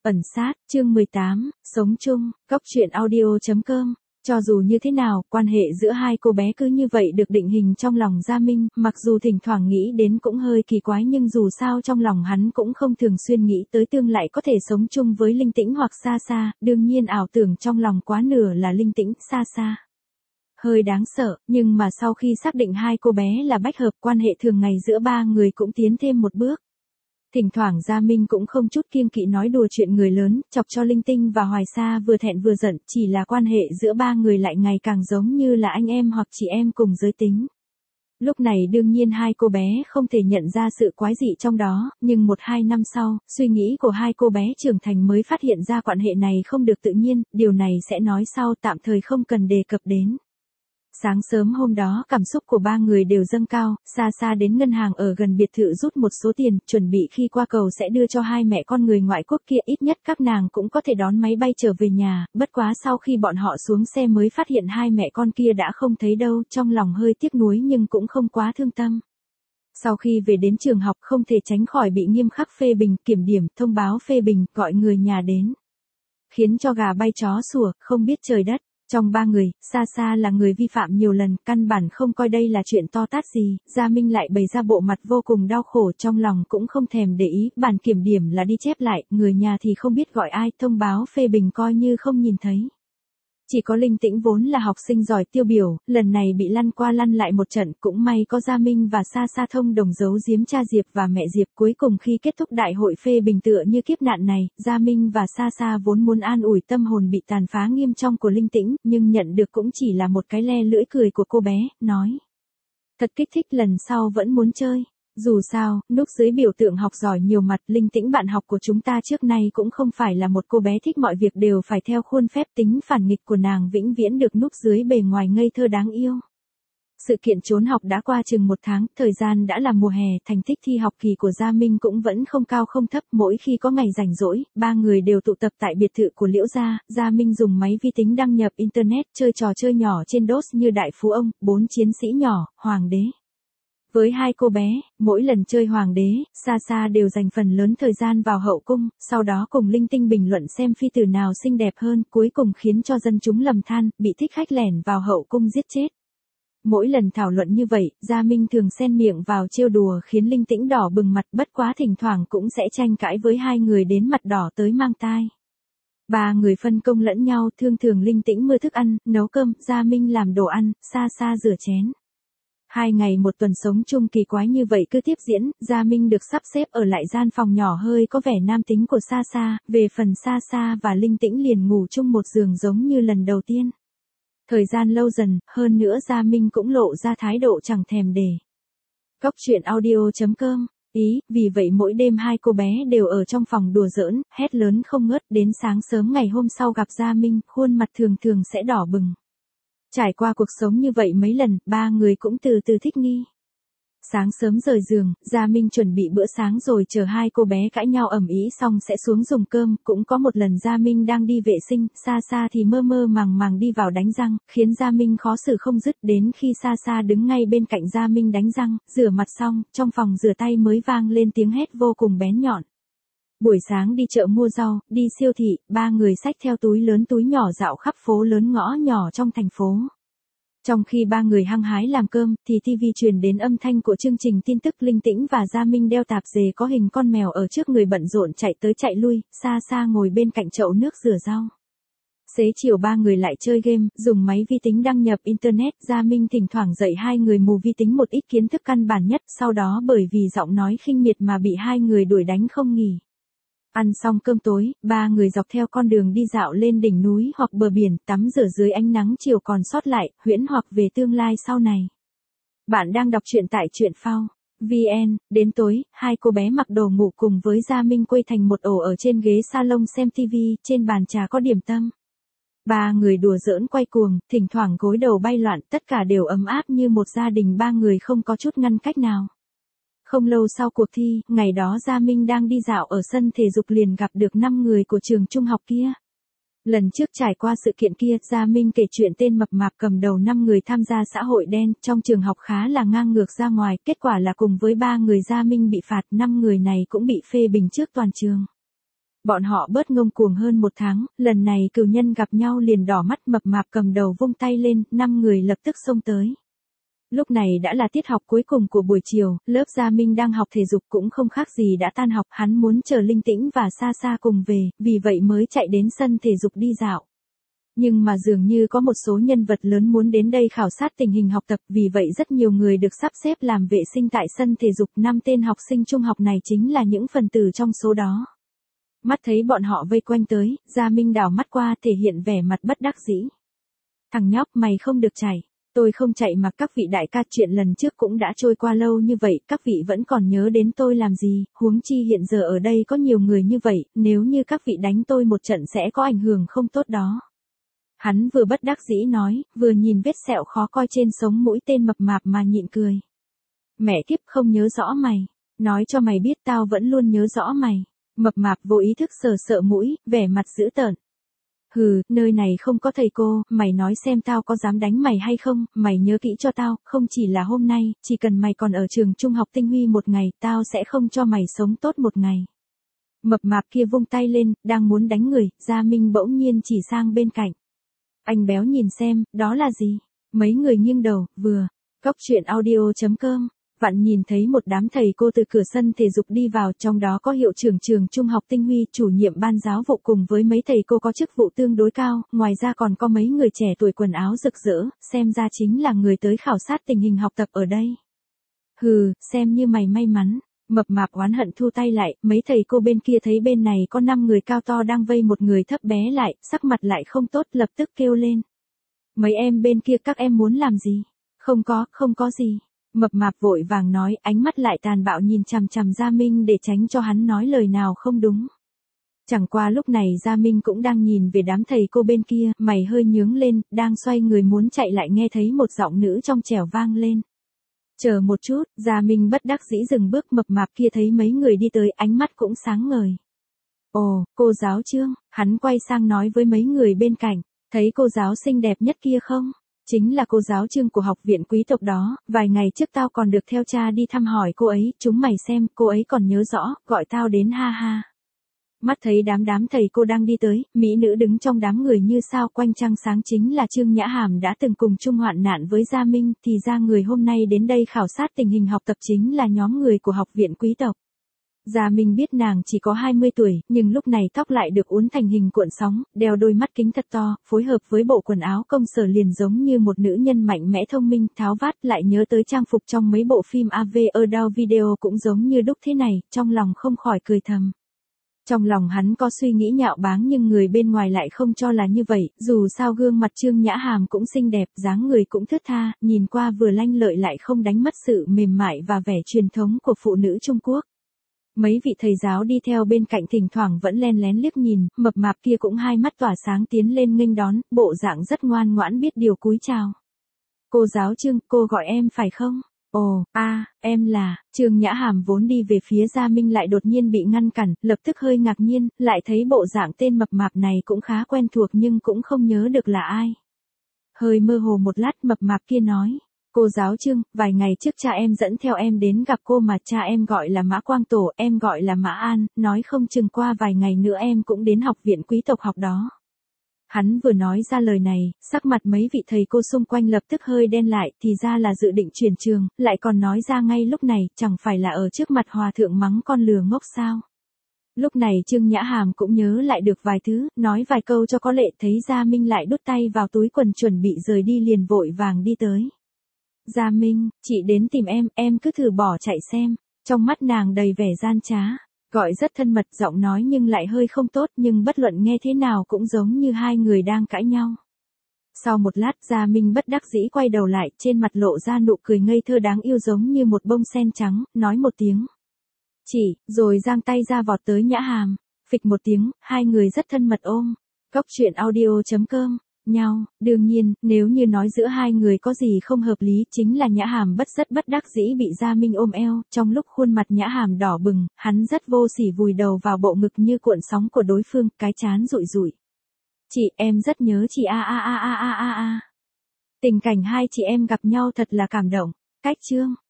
Ẩn sát, chương 18, sống chung, góc truyện audio.com. Cho dù như thế nào, quan hệ giữa hai cô bé cứ như vậy được định hình trong lòng Gia Minh, mặc dù thỉnh thoảng nghĩ đến cũng hơi kỳ quái nhưng dù sao trong lòng hắn cũng không thường xuyên nghĩ tới tương lai có thể sống chung với Linh Tĩnh hoặc Sa Sa, đương nhiên ảo tưởng trong lòng quá nửa là Linh Tĩnh, Sa Sa. Hơi đáng sợ, nhưng mà sau khi xác định hai cô bé là bách hợp, quan hệ thường ngày giữa ba người cũng tiến thêm một bước. Thỉnh thoảng Gia Minh cũng không chút kiêng kỵ nói đùa chuyện người lớn, chọc cho Linh Tinh và Hoài Sa vừa thẹn vừa giận, chỉ là quan hệ giữa ba người lại ngày càng giống như là anh em hoặc chị em cùng giới tính. Lúc này đương nhiên hai cô bé không thể nhận ra sự quái dị trong đó, nhưng 1-2 năm sau, suy nghĩ của hai cô bé trưởng thành mới phát hiện ra quan hệ này không được tự nhiên, điều này sẽ nói sau, tạm thời không cần đề cập đến. Sáng sớm hôm đó cảm xúc của ba người đều dâng cao, Sa Sa đến ngân hàng ở gần biệt thự rút một số tiền, chuẩn bị khi qua cầu sẽ đưa cho hai mẹ con người ngoại quốc kia, ít nhất các nàng cũng có thể đón máy bay trở về nhà, bất quá sau khi bọn họ xuống xe mới phát hiện hai mẹ con kia đã không thấy đâu, trong lòng hơi tiếc nuối nhưng cũng không quá thương tâm. Sau khi về đến trường học không thể tránh khỏi bị nghiêm khắc phê bình, kiểm điểm, thông báo phê bình, gọi người nhà đến. Khiến cho gà bay chó sủa, không biết trời đất. Trong ba người, Sa Sa là người vi phạm nhiều lần, căn bản không coi đây là chuyện to tát gì, Gia Minh lại bày ra bộ mặt vô cùng đau khổ, trong lòng cũng không thèm để ý, bản kiểm điểm là đi chép lại, người nhà thì không biết gọi ai, thông báo phê bình coi như không nhìn thấy. Chỉ có Linh Tĩnh vốn là học sinh giỏi tiêu biểu, lần này bị lăn qua lăn lại một trận, cũng may có Gia Minh và Sa Sa thông đồng giấu giếm cha Diệp và mẹ Diệp, cuối cùng khi kết thúc đại hội phê bình tựa như kiếp nạn này, Gia Minh và Sa Sa vốn muốn an ủi tâm hồn bị tàn phá nghiêm trọng của Linh Tĩnh, nhưng nhận được cũng chỉ là một cái le lưỡi cười của cô bé, nói. Thật kích thích, lần sau vẫn muốn chơi. Dù sao, núp dưới biểu tượng học giỏi nhiều mặt, Linh Tĩnh bạn học của chúng ta trước nay cũng không phải là một cô bé thích mọi việc đều phải theo khuôn phép, tính phản nghịch của nàng vĩnh viễn được núp dưới bề ngoài ngây thơ đáng yêu. Sự kiện trốn học đã qua chừng 1 tháng, thời gian đã là mùa hè, thành tích thi học kỳ của Gia Minh cũng vẫn không cao không thấp, mỗi khi có ngày rảnh rỗi, ba người đều tụ tập tại biệt thự của Liễu gia, Gia Minh dùng máy vi tính đăng nhập internet, chơi trò chơi nhỏ trên DOS như Đại Phú Ông, 4 chiến sĩ nhỏ, Hoàng đế. Với hai cô bé, mỗi lần chơi Hoàng đế, Sa Sa đều dành phần lớn thời gian vào hậu cung, sau đó cùng Linh Tinh bình luận xem phi tử nào xinh đẹp hơn, cuối cùng khiến cho dân chúng lầm than, bị thích khách lẻn vào hậu cung giết chết. Mỗi lần thảo luận như vậy, Gia Minh thường xen miệng vào trêu đùa khiến Linh Tĩnh đỏ bừng mặt, bất quá thỉnh thoảng cũng sẽ tranh cãi với hai người đến mặt đỏ tới mang tai. Ba người phân công lẫn nhau, thường Linh Tĩnh mua thức ăn, nấu cơm, Gia Minh làm đồ ăn, Sa Sa rửa chén. 2 ngày một tuần sống chung kỳ quái như vậy cứ tiếp diễn, Gia Minh được sắp xếp ở lại gian phòng nhỏ hơi có vẻ nam tính của Sa Sa, về phần Sa Sa và Linh Tĩnh liền ngủ chung một giường giống như lần đầu tiên. Thời gian lâu dần, hơn nữa Gia Minh cũng lộ ra thái độ chẳng thèm để. Góc truyện audio.com. Ý, vì vậy mỗi đêm hai cô bé đều ở trong phòng đùa giỡn, hét lớn không ngớt, đến sáng sớm ngày hôm sau gặp Gia Minh, khuôn mặt thường sẽ đỏ bừng. Trải qua cuộc sống như vậy mấy lần, ba người cũng từ từ thích nghi. Sáng sớm rời giường, Gia Minh chuẩn bị bữa sáng rồi chờ hai cô bé cãi nhau ầm ĩ xong sẽ xuống dùng cơm, cũng có một lần Gia Minh đang đi vệ sinh, Sa Sa thì mơ màng đi vào đánh răng, khiến Gia Minh khó xử không dứt, đến khi Sa Sa đứng ngay bên cạnh Gia Minh đánh răng, rửa mặt xong, trong phòng rửa tay mới vang lên tiếng hét vô cùng bén nhọn. Buổi sáng đi chợ mua rau, đi siêu thị, ba người xách theo túi lớn túi nhỏ dạo khắp phố lớn ngõ nhỏ trong thành phố. Trong khi ba người hăng hái làm cơm, thì TV truyền đến âm thanh của chương trình tin tức. Linh Tĩnh và Gia Minh đeo tạp dề có hình con mèo ở trước người bận rộn chạy tới chạy lui, Sa Sa ngồi bên cạnh chậu nước rửa rau. Xế chiều ba người lại chơi game, dùng máy vi tính đăng nhập internet, Gia Minh thỉnh thoảng dạy hai người mù vi tính một ít kiến thức căn bản nhất, sau đó bởi vì giọng nói khinh miệt mà bị hai người đuổi đánh không nghỉ. Ăn xong cơm tối, ba người dọc theo con đường đi dạo lên đỉnh núi hoặc bờ biển, tắm rửa dưới ánh nắng chiều còn sót lại, huyễn hoặc về tương lai sau này. Bạn đang đọc truyện tại truyện phao VN, đến tối, hai cô bé mặc đồ ngủ cùng với Gia Minh quây thành một ổ ở trên ghế salon xem TV, trên bàn trà có điểm tâm. Ba người đùa giỡn quay cuồng, thỉnh thoảng gối đầu bay loạn, tất cả đều ấm áp như một gia đình ba người không có chút ngăn cách nào. Không lâu sau cuộc thi, ngày đó Gia Minh đang đi dạo ở sân thể dục liền gặp được 5 người của trường trung học kia. Lần trước trải qua sự kiện kia, Gia Minh kể chuyện tên mập mạp cầm đầu 5 người tham gia xã hội đen, trong trường học khá là ngang ngược ra ngoài, kết quả là cùng với 3 người Gia Minh bị phạt, 5 người này cũng bị phê bình trước toàn trường. Bọn họ bớt ngông cuồng hơn một tháng, lần này cừu nhân gặp nhau liền đỏ mắt, mập mạp cầm đầu vung tay lên, 5 người lập tức xông tới. Lúc này đã là tiết học cuối cùng của buổi chiều, lớp Gia Minh đang học thể dục cũng không khác gì đã tan học, hắn muốn chờ Linh Tĩnh và Sa Sa cùng về, vì vậy mới chạy đến sân thể dục đi dạo. Nhưng mà dường như có một số nhân vật lớn muốn đến đây khảo sát tình hình học tập, vì vậy rất nhiều người được sắp xếp làm vệ sinh tại sân thể dục. 5 tên học sinh trung học này chính là những phần tử trong số đó. Mắt thấy bọn họ vây quanh tới, Gia Minh đảo mắt qua thể hiện vẻ mặt bất đắc dĩ. Thằng nhóc, mày không được chạy. Tôi không chạy mà các vị đại ca, chuyện lần trước cũng đã trôi qua lâu như vậy, các vị vẫn còn nhớ đến tôi làm gì, huống chi hiện giờ ở đây có nhiều người như vậy, nếu như các vị đánh tôi một trận sẽ có ảnh hưởng không tốt đó. Hắn vừa bất đắc dĩ nói, vừa nhìn vết sẹo khó coi trên sống mũi tên mập mạp mà nhịn cười. Mẹ kiếp, không nhớ rõ mày. Nói cho mày biết tao vẫn luôn nhớ rõ mày. Mập mạp vô ý thức sờ sợ mũi, vẻ mặt dữ tợn. Hừ, nơi này không có thầy cô, mày nói xem tao có dám đánh mày hay không, mày nhớ kỹ cho tao, không chỉ là hôm nay, chỉ cần mày còn ở trường trung học Tinh Huy một ngày, tao sẽ không cho mày sống tốt một ngày. Mập mạp kia vung tay lên, đang muốn đánh người, Gia Minh bỗng nhiên chỉ sang bên cạnh. Anh béo nhìn xem, đó là gì? Mấy người nghiêng đầu, vừa. Cóc truyện audio.com. Vặn nhìn thấy một đám thầy cô từ cửa sân thể dục đi vào, trong đó có hiệu trưởng trường trung học Tinh Huy, chủ nhiệm ban giáo vụ cùng với mấy thầy cô có chức vụ tương đối cao, ngoài ra còn có mấy người trẻ tuổi quần áo rực rỡ, xem ra chính là người tới khảo sát tình hình học tập ở đây. Hừ, xem như mày may mắn. Mập mạp oán hận thu tay lại, mấy thầy cô bên kia thấy bên này có 5 người cao to đang vây một người thấp bé lại, sắc mặt lại không tốt, lập tức kêu lên. Mấy em bên kia các em muốn làm gì? Không có gì. Mập mạp vội vàng nói, ánh mắt lại tàn bạo nhìn chằm chằm Gia Minh để tránh cho hắn nói lời nào không đúng. Chẳng qua lúc này Gia Minh cũng đang nhìn về đám thầy cô bên kia, mày hơi nhướng lên, đang xoay người muốn chạy lại nghe thấy một giọng nữ trong trẻo vang lên. Chờ một chút, Gia Minh bất đắc dĩ dừng bước, mập mạp kia thấy mấy người đi tới, ánh mắt cũng sáng ngời. Ồ, cô giáo Trương, hắn quay sang nói với mấy người bên cạnh, thấy cô giáo xinh đẹp nhất kia không? Chính là cô giáo Trương của học viện quý tộc đó, vài ngày trước tao còn được theo cha đi thăm hỏi cô ấy, chúng mày xem, cô ấy còn nhớ rõ, gọi tao đến ha ha. Mắt thấy đám thầy cô đang đi tới, mỹ nữ đứng trong đám người như sao quanh trăng sáng chính là Trương Nhã Hàm đã từng cùng chung hoạn nạn với Gia Minh, thì ra người hôm nay đến đây khảo sát tình hình học tập chính là nhóm người của học viện quý tộc. Gia Minh biết nàng chỉ có 20 tuổi, nhưng lúc này tóc lại được uốn thành hình cuộn sóng, đeo đôi mắt kính thật to, phối hợp với bộ quần áo công sở liền giống như một nữ nhân mạnh mẽ thông minh, tháo vát, lại nhớ tới trang phục trong mấy bộ phim AV Adult Video cũng giống như đúc thế này, trong lòng không khỏi cười thầm. Trong lòng hắn có suy nghĩ nhạo báng nhưng người bên ngoài lại không cho là như vậy, dù sao gương mặt Trương Nhã Hàm cũng xinh đẹp, dáng người cũng thướt tha, nhìn qua vừa lanh lợi lại không đánh mất sự mềm mại và vẻ truyền thống của phụ nữ Trung Quốc. Mấy vị thầy giáo đi theo bên cạnh thỉnh thoảng vẫn len lén liếc nhìn, mập mạp kia cũng hai mắt tỏa sáng tiến lên nghênh đón, bộ dạng rất ngoan ngoãn biết điều cúi chào. Cô giáo Trương, cô gọi em phải không? Ồ, em là, Trương Nhã Hàm vốn đi về phía Gia Minh lại đột nhiên bị ngăn cản, lập tức hơi ngạc nhiên, lại thấy bộ dạng tên mập mạp này cũng khá quen thuộc nhưng cũng không nhớ được là ai. Hơi mơ hồ một lát mập mạp kia nói, cô giáo Trương, vài ngày trước cha em dẫn theo em đến gặp cô mà cha em gọi là Mã Quang Tổ, em gọi là Mã An, nói không chừng qua vài ngày nữa em cũng đến học viện quý tộc học đó. Hắn vừa nói ra lời này, sắc mặt mấy vị thầy cô xung quanh lập tức hơi đen lại, thì ra là dự định chuyển trường, lại còn nói ra ngay lúc này, chẳng phải là ở trước mặt hòa thượng mắng con lừa ngốc sao. Lúc này Trương Nhã Hàm cũng nhớ lại được vài thứ, nói vài câu cho có lệ, thấy Gia Minh lại đút tay vào túi quần chuẩn bị rời đi liền vội vàng đi tới. Gia Minh, chị đến tìm em cứ thử bỏ chạy xem, trong mắt nàng đầy vẻ gian trá. Gọi rất thân mật, giọng nói nhưng lại hơi không tốt, nhưng bất luận nghe thế nào cũng giống như hai người đang cãi nhau. Sau một lát Gia Minh bất đắc dĩ quay đầu lại, trên mặt lộ ra nụ cười ngây thơ đáng yêu giống như một bông sen trắng, nói một tiếng. Chị, rồi giang tay ra vọt tới Nhã Hàm, phịch một tiếng, hai người rất thân mật ôm. Cóc truyện audio.com nhau, đương nhiên, nếu như nói giữa hai người có gì không hợp lý chính là Nhã Hàm rất bất đắc dĩ bị Gia Minh ôm eo, trong lúc khuôn mặt Nhã Hàm đỏ bừng, hắn rất vô sỉ vùi đầu vào bộ ngực như cuộn sóng của đối phương, cái trán rụi rụi. Chị, em rất nhớ chị a. Tình cảnh hai chị em gặp nhau thật là cảm động. Cách Trương